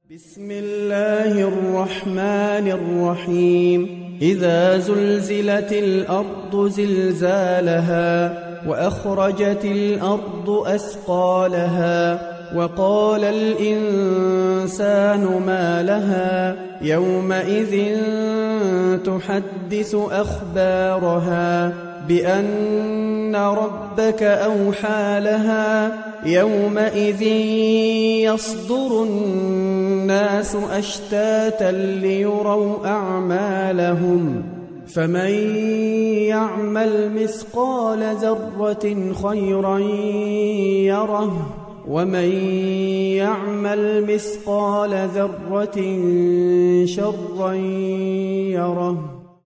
بسم الله الرحمن الرحيم إذا زلزلت الأرض زلزالها وأخرجت الأرض أثقالها وقال الإنسان ما لها يومئذ تحدث أخبارها بأن ربك أوحى لها يومئذ يصدر الناس أشتاتا ليروا أعمالهم فمن يعمل مثقال ذرة خيرا يره ومن يعمل مثقال ذرة شرا يره.